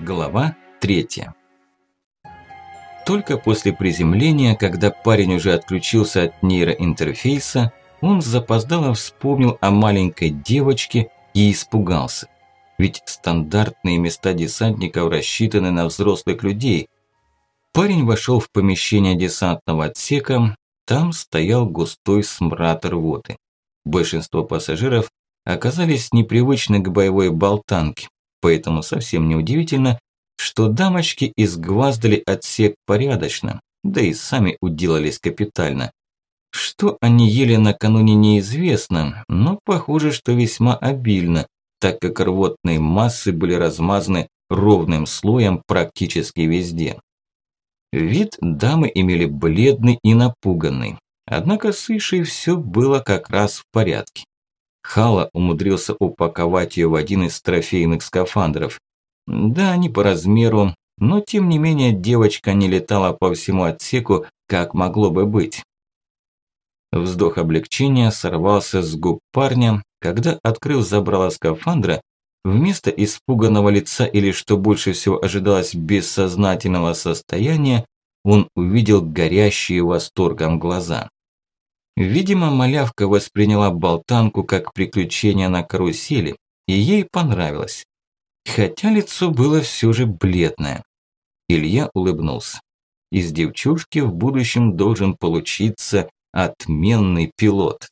Глава 3. Только после приземления, когда парень уже отключился от нейроинтерфейса, он запоздало вспомнил о маленькой девочке и испугался. Ведь стандартные места десантников рассчитаны на взрослых людей. Парень вошел в помещение десантного отсека, там стоял густой смрад рвоты. Большинство пассажиров оказались непривычны к боевой болтанке, поэтому совсем неудивительно, что дамочки изгваздали отсек порядочно, да и сами уделались капитально. Что они ели накануне неизвестно, но похоже, что весьма обильно, так как рвотные массы были размазаны ровным слоем практически везде. Вид дамы имели бледный и напуганный, однако с Ишей все было как раз в порядке. Хала умудрился упаковать ее в один из трофейных скафандров. Да, не по размеру, но тем не менее девочка не летала по всему отсеку, как могло бы быть. Вздох облегчения сорвался с губ парня, когда открыл забрало скафандра, вместо испуганного лица или, что больше всего ожидалось, бессознательного состояния, он увидел горящие восторгом глаза. Видимо, малявка восприняла болтанку как приключение на карусели, и ей понравилось. Хотя лицо было все же бледное. Илья улыбнулся. Из девчушки в будущем должен получиться отменный пилот.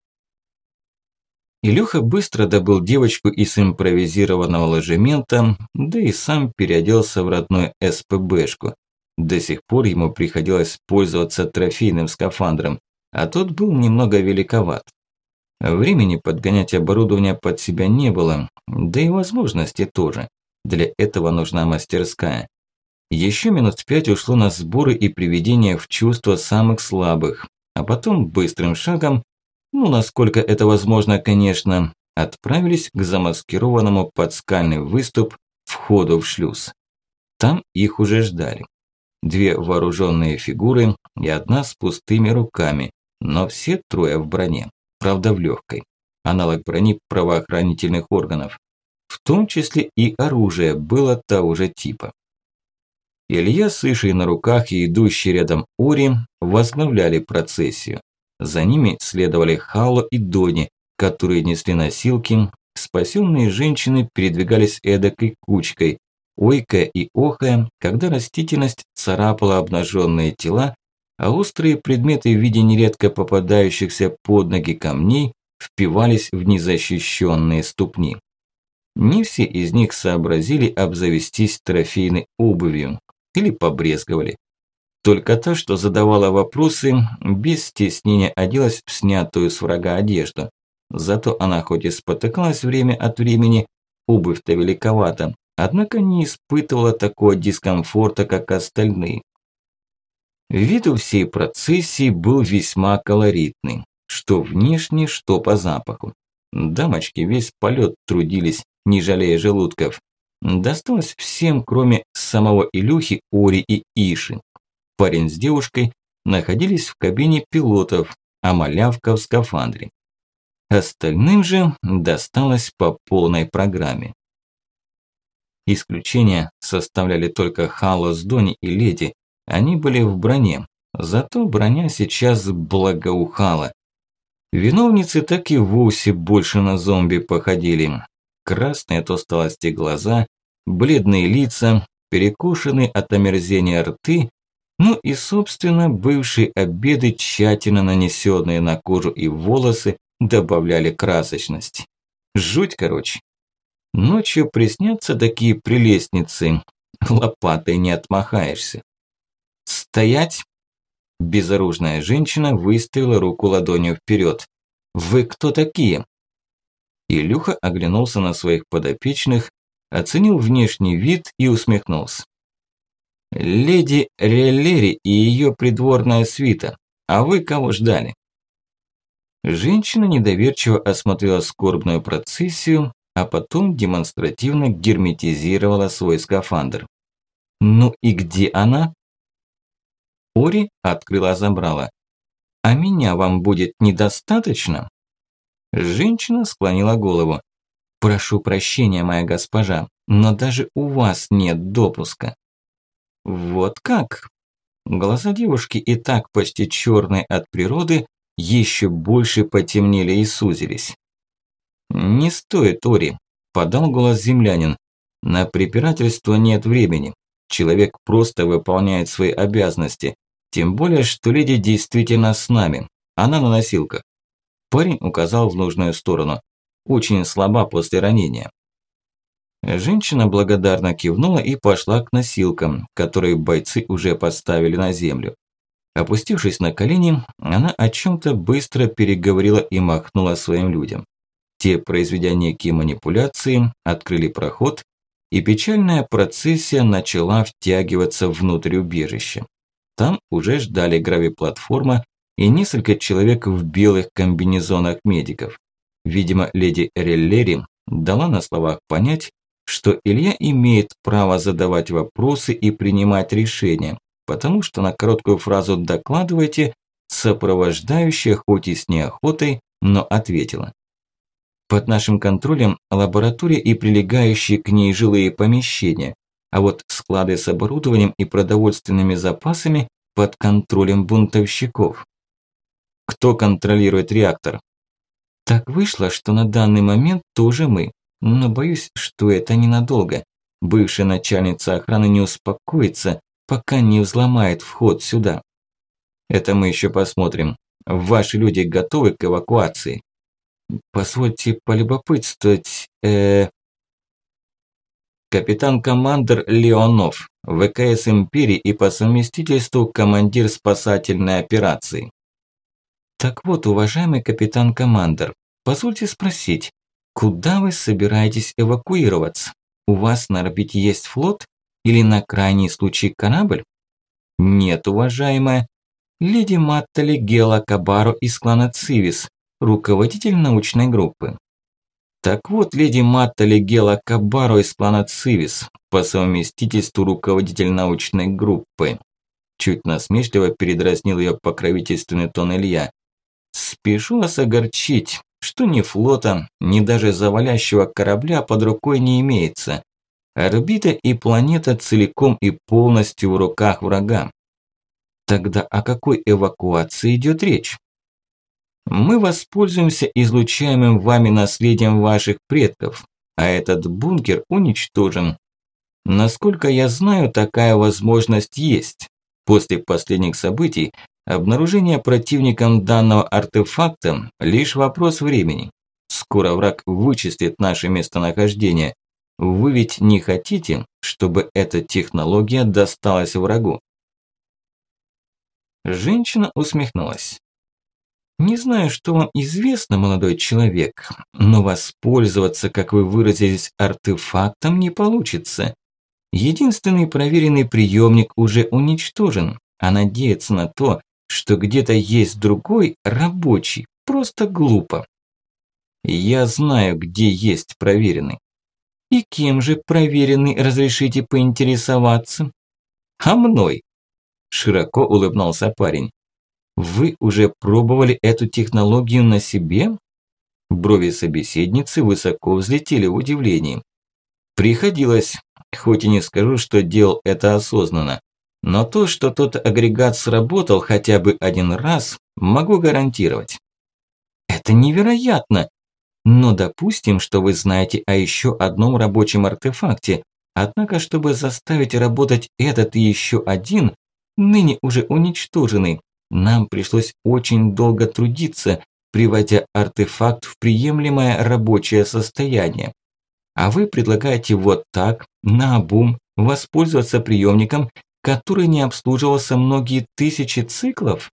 Илюха быстро добыл девочку из импровизированного ложемента, да и сам переоделся в родной СПБшку. До сих пор ему приходилось пользоваться трофейным скафандром, а тот был немного великоват. Времени подгонять оборудование под себя не было, да и возможности тоже. Для этого нужна мастерская. Еще минут 5 ушло на сборы и приведение в чувство самых слабых, а потом быстрым шагом, насколько это возможно, конечно, отправились к замаскированному под скальный выступ входу в шлюз. Там их уже ждали. 2 вооруженные фигуры и 1 с пустыми руками, но все 3 в броне, правда в легкой, аналог брони правоохранительных органов. В том числе и оружие было того же типа. Илья с Ишей на руках и идущий рядом Ори возглавляли процессию. За ними следовали Хало и Дони, которые несли носилки. Спасенные женщины передвигались эдакой кучкой, ойкая и охая, когда растительность царапала обнаженные тела, а острые предметы в виде нередко попадающихся под ноги камней впивались в незащищенные ступни. Не все из них сообразили обзавестись трофейной обувью или побрезговали. Только та, что задавала вопросы, без стеснения оделась в снятую с врага одежду. Зато она хоть и спотыкалась время от времени, обувь-то великовата, однако не испытывала такого дискомфорта, как остальные. Вид у всей процессии был весьма колоритный, что внешне, что по запаху. Дамочки весь полет трудились, не жалея желудков. Досталось всем, кроме самого Илюхи, Ори и Иши. Парень с девушкой находились в кабине пилотов, а малявка в скафандре. Остальным же досталось по полной программе. Исключение составляли только Хало с Дони и Леди. Они были в броне, зато броня сейчас благоухала. Виновницы так и вовсе больше на зомби походили. Красные от усталости глаза, бледные лица, перекошенные от омерзения рты, и, собственно, бывшие обеды, тщательно нанесенные на кожу и волосы, добавляли красочности. Жуть, короче. Ночью приснятся такие прелестницы, лопатой не отмахаешься. «Стоять!» Безоружная женщина выставила руку ладонью вперед. «Вы кто такие?» Илюха оглянулся на своих подопечных, оценил внешний вид и усмехнулся. «Леди Реллери и ее придворная свита. А вы кого ждали?» Женщина недоверчиво осмотрела скорбную процессию, а потом демонстративно герметизировала свой скафандр. «Ну и где она?» Ори открыла забрала. «А меня вам будет недостаточно?» Женщина склонила голову. «Прошу прощения, моя госпожа, но даже у вас нет допуска». «Вот как?» Глаза девушки, и так почти черные от природы, еще больше потемнели и сузились. «Не стоит, Ори», – подал голос землянин. «На препирательство нет времени. Человек просто выполняет свои обязанности. Тем более, что леди действительно с нами. Она на носилках». Парень указал в нужную сторону. Очень слаба после ранения. Женщина благодарно кивнула и пошла к носилкам, которые бойцы уже поставили на землю. Опустившись на колени, она о чем-то быстро переговорила и махнула своим людям. Те, произведя некие манипуляции, открыли проход, и печальная процессия начала втягиваться внутрь убежища. Там уже ждали гравиплатформа и несколько человек в белых комбинезонах медиков. Видимо, леди Реллери дала на словах понять, что Илья имеет право задавать вопросы и принимать решения, потому что на короткую фразу «докладывайте» сопровождающая хоть и с неохотой, но ответила. «Под нашим контролем лаборатория и прилегающие к ней жилые помещения, а вот склады с оборудованием и продовольственными запасами под контролем бунтовщиков». «Кто контролирует реактор?» «Так вышло, что на данный момент тоже мы, но боюсь, что это ненадолго. Бывшая начальница охраны не успокоится, пока не взломает вход сюда». «Это мы еще посмотрим. Ваши люди готовы к эвакуации?» «Позвольте полюбопытствовать, Капитан-командер Леонов, ВКС Империи и по совместительству командир спасательной операции». «Так вот, уважаемый капитан-командер, позвольте спросить, куда вы собираетесь эвакуироваться? У вас на орбите есть флот или на крайний случай корабль?» «Нет, уважаемая. Леди Маттали Гела Кабаро из клана Цивис, руководитель научной группы». «Так вот, леди Маттали Гела Кабаро из клана Цивис, по совместительству руководитель научной группы». Чуть насмешливо передразнил ее покровительственный тон Илья. «Спешу вас огорчить, что ни флота, ни даже завалящего корабля под рукой не имеется. Орбита и планета целиком и полностью в руках врага». «Тогда о какой эвакуации идет речь?» «Мы воспользуемся излучаемым вами наследием ваших предков, а этот бункер уничтожен. Насколько я знаю, такая возможность есть. После последних событий обнаружение противником данного артефакта – лишь вопрос времени. Скоро враг вычислит наше местонахождение. Вы ведь не хотите, чтобы эта технология досталась врагу?» Женщина усмехнулась. «Не знаю, что вам известно, молодой человек, но воспользоваться, как вы выразились, артефактом не получится. Единственный проверенный приемник уже уничтожен, а надеяться на то, что где-то есть другой, рабочий, просто глупо». «Я знаю, где есть проверенный». «И кем же проверенный, разрешите поинтересоваться?» «А мной», – широко улыбнулся парень. «Вы уже пробовали эту технологию на себе?» Брови собеседницы высоко взлетели в удивлении. «Приходилось, хоть и не скажу, что делал это осознанно. Но то, что тот агрегат сработал хотя бы один раз, могу гарантировать». «Это невероятно! Но допустим, что вы знаете о еще одном рабочем артефакте. Однако, чтобы заставить работать этот и еще один, ныне уже уничтоженный, нам пришлось очень долго трудиться, приводя артефакт в приемлемое рабочее состояние. А вы предлагаете вот так, наобум, воспользоваться приемником, который не обслуживался многие тысячи циклов?»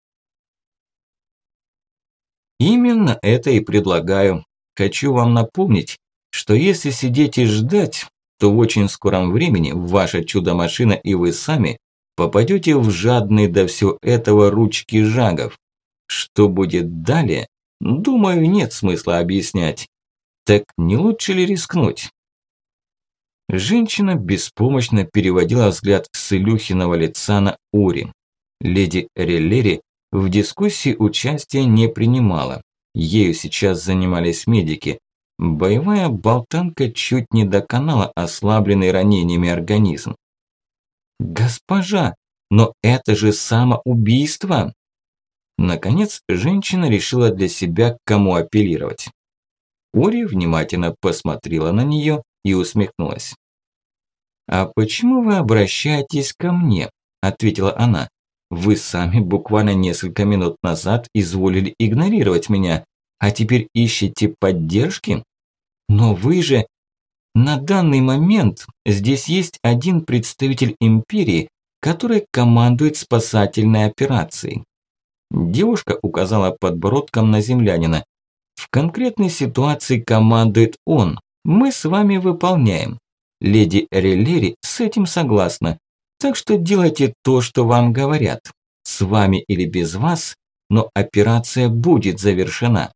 «Именно это и предлагаю. Хочу вам напомнить, что если сидеть и ждать, то в очень скором времени ваша чудо-машина и вы сами попадете в жадные до всего этого ручки жагов. Что будет далее, думаю, нет смысла объяснять. Так не лучше ли рискнуть?» Женщина беспомощно переводила взгляд с Илюхиного лица на Ори. Леди Реллери в дискуссии участия не принимала. Ею сейчас занимались медики. Боевая болтанка чуть не доконала ослабленный ранениями организм. «Госпожа, но это же самоубийство!» Наконец, женщина решила для себя, к кому апеллировать. Ори внимательно посмотрела на нее и усмехнулась. «А почему вы обращаетесь ко мне?» – ответила она. «Вы сами буквально несколько минут назад изволили игнорировать меня, а теперь ищете поддержки? Но вы же... На данный момент здесь есть один представитель империи, который командует спасательной операцией». Девушка указала подбородком на землянина. «В конкретной ситуации командует он. Мы с вами выполняем. Леди Реллери с этим согласна. Так что делайте то, что вам говорят. С вами или без вас, но операция будет завершена».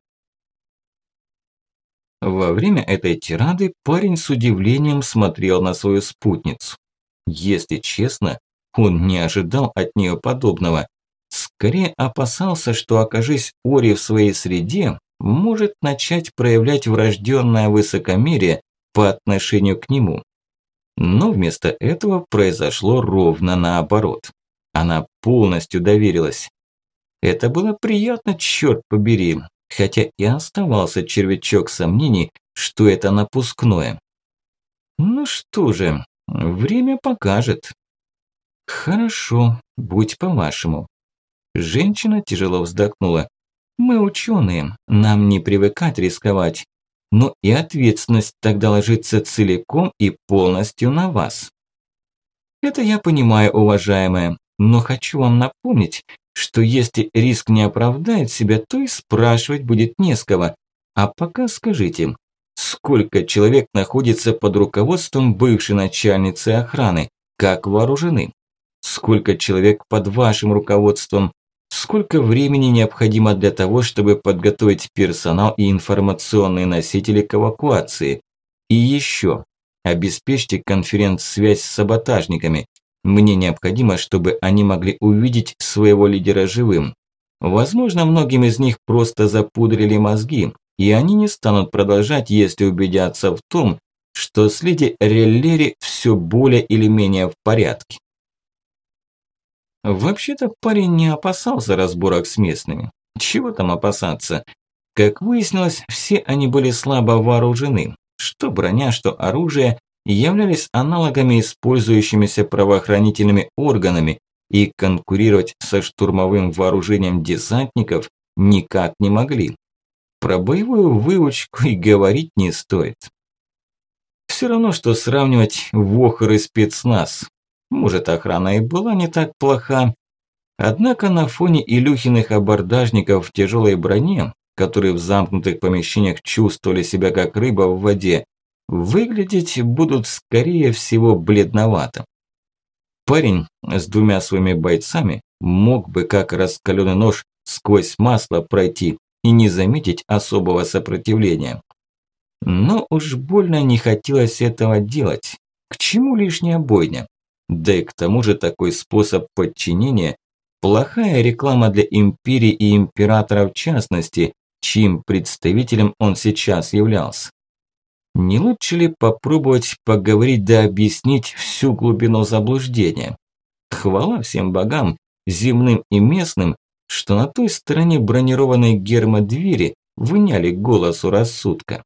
Во время этой тирады парень с удивлением смотрел на свою спутницу. Если честно, он не ожидал от нее подобного. Скорее опасался, что, окажись Ори в своей среде, может начать проявлять врожденное высокомерие по отношению к нему. Но вместо этого произошло ровно наоборот. Она полностью доверилась. Это было приятно, черт побери, хотя и оставался червячок сомнений, что это напускное. Ну что же, время покажет. Хорошо, будь по-вашему. Женщина тяжело вздохнула. Мы ученые, нам не привыкать рисковать. Но и ответственность тогда ложится целиком и полностью на вас. Это я понимаю, уважаемая, но хочу вам напомнить, что если риск не оправдает себя, то и спрашивать будет не с кого. А пока скажите, сколько человек находится под руководством бывшей начальницы охраны, как вооружены? Сколько человек под вашим руководством? Сколько времени необходимо для того, чтобы подготовить персонал и информационные носители к эвакуации? И еще, обеспечьте конференц-связь с саботажниками. Мне необходимо, чтобы они могли увидеть своего лидера живым. Возможно, многим из них просто запудрили мозги, и они не станут продолжать, если убедятся в том, что с леди Реллери все более или менее в порядке. Вообще-то парень не опасался разборок с местными. Чего там опасаться? Как выяснилось, все они были слабо вооружены. Что броня, что оружие являлись аналогами, использующимися правоохранительными органами, и конкурировать со штурмовым вооружением десантников никак не могли. Про боевую выучку и говорить не стоит. Все равно, что сравнивать ВОХР и спецназ. Может, охрана и была не так плоха. Однако на фоне Илюхиных абордажников в тяжелой броне, которые в замкнутых помещениях чувствовали себя как рыба в воде, выглядеть будут, скорее всего, бледновато. Парень с двумя своими бойцами мог бы, как раскаленный нож, сквозь масло пройти и не заметить особого сопротивления. Но уж больно не хотелось этого делать. К чему лишняя бойня? Да и к тому же такой способ подчинения – плохая реклама для империи и императора в частности, чьим представителем он сейчас являлся. Не лучше ли попробовать поговорить да объяснить всю глубину заблуждения? Хвала всем богам, земным и местным, что на той стороне бронированной гермодвери вняли голосу рассудка.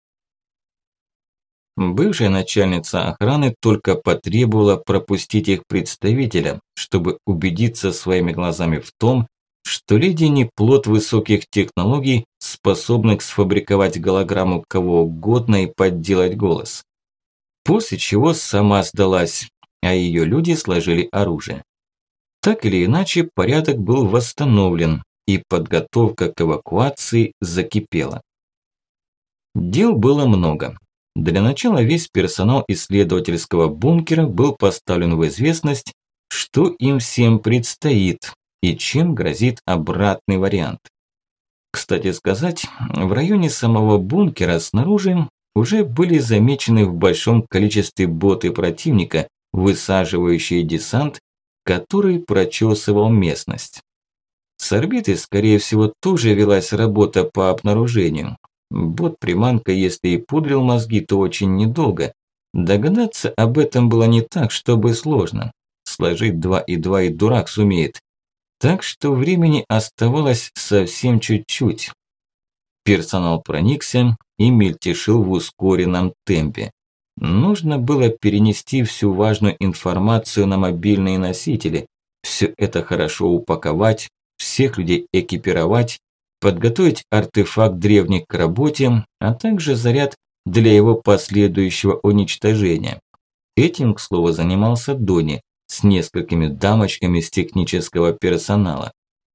Бывшая начальница охраны только потребовала пропустить их представителя, чтобы убедиться своими глазами в том, что леди не плод высоких технологий, способных сфабриковать голограмму кого угодно и подделать голос. После чего сама сдалась, а ее люди сложили оружие. Так или иначе, порядок был восстановлен, и подготовка к эвакуации закипела. Дел было много. Для начала весь персонал исследовательского бункера был поставлен в известность, что им всем предстоит и чем грозит обратный вариант. Кстати сказать, в районе самого бункера снаружи уже были замечены в большом количестве боты противника, высаживающие десант, который прочесывал местность. С орбиты, скорее всего, тоже велась работа по обнаружению. Бот-приманка, если и пудрил мозги, то очень недолго. Догадаться об этом было не так, чтобы сложно. Сложить 2 и 2 и дурак сумеет. Так что времени оставалось совсем чуть-чуть. Персонал проникся и мельтешил в ускоренном темпе. Нужно было перенести всю важную информацию на мобильные носители, все это хорошо упаковать, всех людей экипировать, подготовить артефакт древних к работе, а также заряд для его последующего уничтожения. Этим, к слову, занимался Дони с несколькими дамочками с технического персонала.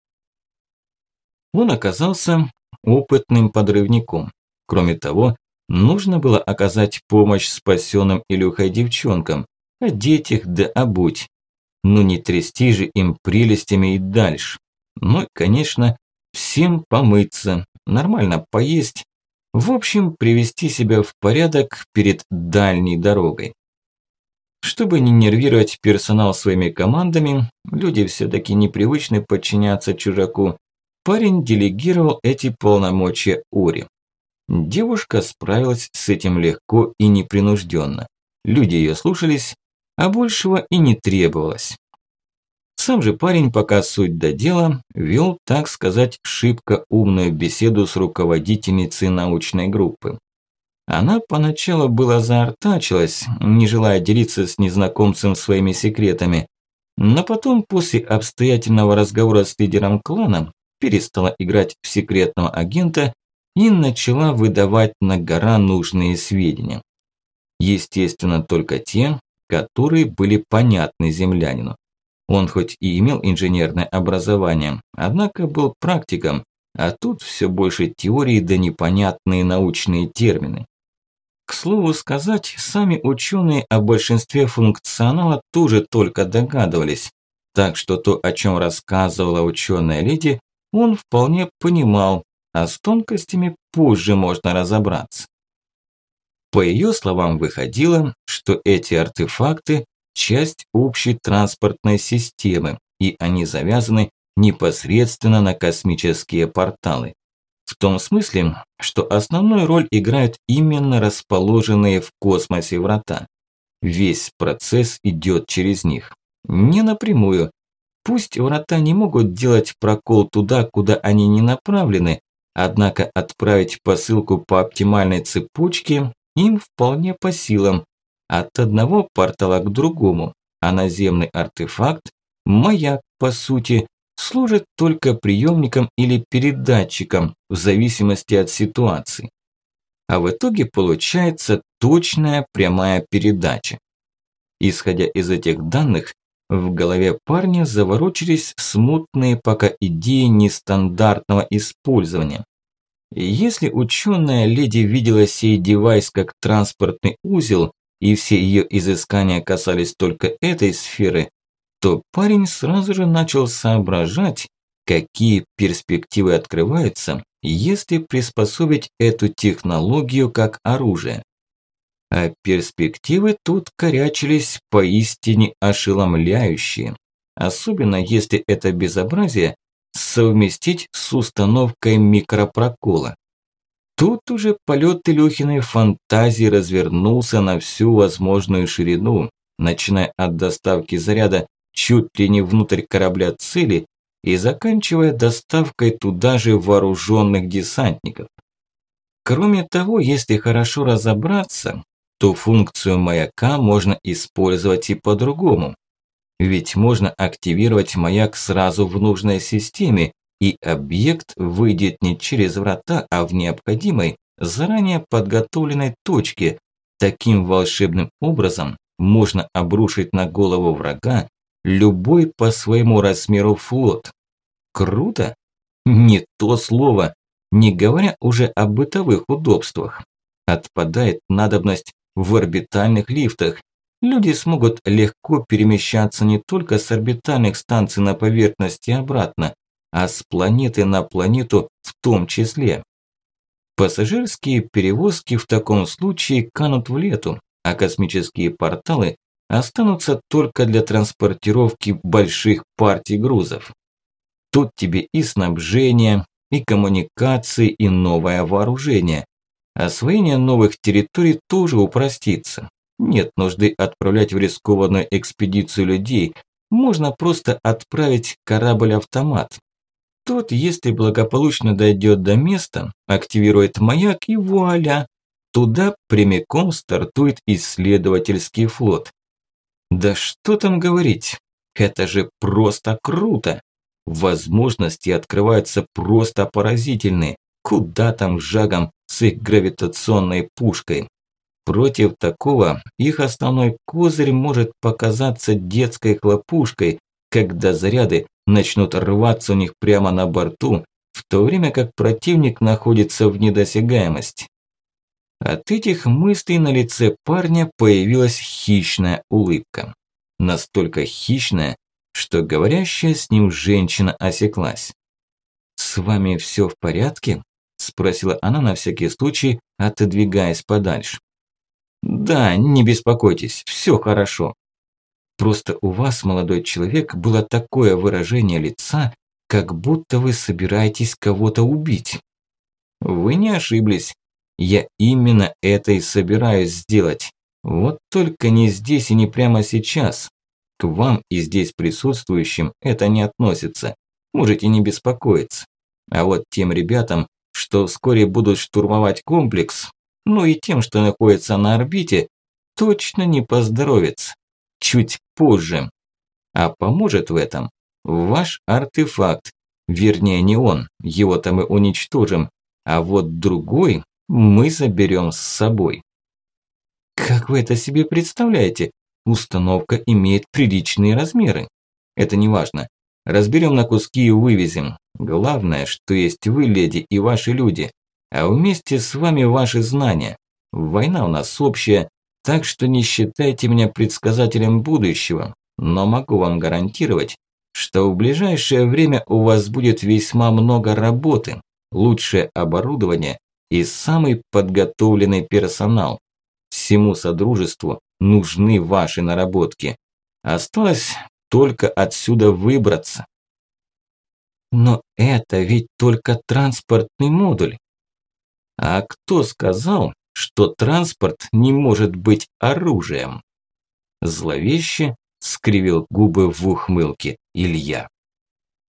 Он оказался опытным подрывником. Кроме того, нужно было оказать помощь спасенным Илюхой девчонкам, одеть их да обуть. Ну не трясти же им прелестями и дальше. Ну и, конечно, всем помыться, нормально поесть. В общем, привести себя в порядок перед дальней дорогой. Чтобы не нервировать персонал своими командами, люди все-таки непривычны подчиняться чужаку, парень делегировал эти полномочия Оре. Девушка справилась с этим легко и непринужденно. Люди ее слушались, а большего и не требовалось. Сам же парень, пока суть до дела, вел, так сказать, шибко умную беседу с руководительницей научной группы. Она поначалу было заортачилась, не желая делиться с незнакомцем своими секретами, но потом, после обстоятельного разговора с лидером клана, перестала играть в секретного агента и начала выдавать на гора нужные сведения. Естественно, только те, которые были понятны землянину. Он хоть и имел инженерное образование, однако был практиком, а тут все больше теории да непонятные научные термины. К слову сказать, сами ученые о большинстве функционала тоже только догадывались, так что то, о чем рассказывала ученая леди, он вполне понимал, а с тонкостями позже можно разобраться. По ее словам выходило, что эти артефакты – часть общей транспортной системы, и они завязаны непосредственно на космические порталы. В том смысле, что основную роль играют именно расположенные в космосе врата. Весь процесс идет через них. Не напрямую. Пусть врата не могут делать прокол туда, куда они не направлены, однако отправить посылку по оптимальной цепочке им вполне по силам. От одного портала к другому, а наземный артефакт, маяк по сути, служит только приемником или передатчиком в зависимости от ситуации. А в итоге получается точная прямая передача. Исходя из этих данных, в голове парня заворочились смутные пока идеи нестандартного использования. Если ученая леди видела сей девайс как транспортный узел, и все ее изыскания касались только этой сферы, то парень сразу же начал соображать, какие перспективы открываются, если приспособить эту технологию как оружие. А перспективы тут корячились поистине ошеломляющие, особенно если это безобразие совместить с установкой микропрокола. Тут уже полет Илюхиной фантазии развернулся на всю возможную ширину, начиная от доставки заряда чуть ли не внутрь корабля цели и заканчивая доставкой туда же вооруженных десантников. Кроме того, если хорошо разобраться, то функцию маяка можно использовать и по-другому. Ведь можно активировать маяк сразу в нужной системе, и объект выйдет не через врата, а в необходимой, заранее подготовленной точке. Таким волшебным образом можно обрушить на голову врага любой по своему размеру флот. Круто? Не то слово, не говоря уже о бытовых удобствах. Отпадает надобность в орбитальных лифтах. Люди смогут легко перемещаться не только с орбитальных станций на поверхность и обратно, а с планеты на планету в том числе. Пассажирские перевозки в таком случае канут в лету, а космические порталы останутся только для транспортировки больших партий грузов. Тут тебе и снабжение, и коммуникации, и новое вооружение. Освоение новых территорий тоже упростится. Нет нужды отправлять в рискованную экспедицию людей, можно просто отправить корабль-автомат. Тот, если благополучно дойдет до места, активирует маяк и вуаля, туда прямиком стартует исследовательский флот. Да что там говорить, это же просто круто! Возможности открываются просто поразительные, куда там жагом с их гравитационной пушкой. Против такого их основной козырь может показаться детской хлопушкой, когда заряды начнут рваться у них прямо на борту, в то время как противник находится в недосягаемости. От этих мыслей на лице парня появилась хищная улыбка. Настолько хищная, что говорящая с ним женщина осеклась. «С вами все в порядке?» – спросила она на всякий случай, отодвигаясь подальше. «Да, не беспокойтесь, все хорошо. Просто у вас, молодой человек, было такое выражение лица, как будто вы собираетесь кого-то убить». «Вы не ошиблись. Я именно это и собираюсь сделать. Вот только не здесь и не прямо сейчас. К вам и здесь присутствующим это не относится. Можете не беспокоиться. А вот тем ребятам, что вскоре будут штурмовать комплекс, ну и тем, что находится на орбите, точно не поздоровится. Чуть позже. А поможет в этом ваш артефакт. Вернее, не он, его-то мы уничтожим, а вот другой мы заберем с собой. Как вы это себе представляете? Установка имеет приличные размеры. Это не важно. Разберем на куски и вывезем. Главное, что есть вы, леди, и ваши люди. А вместе с вами ваши знания. Война у нас общая, так что не считайте меня предсказателем будущего. Но могу вам гарантировать, что в ближайшее время у вас будет весьма много работы, лучшее оборудование и самый подготовленный персонал. Всему Содружеству нужны ваши наработки. Осталось только отсюда выбраться. Но это ведь только транспортный модуль. А кто сказал, что транспорт не может быть оружием? Зловеще скривил губы в ухмылке Илья.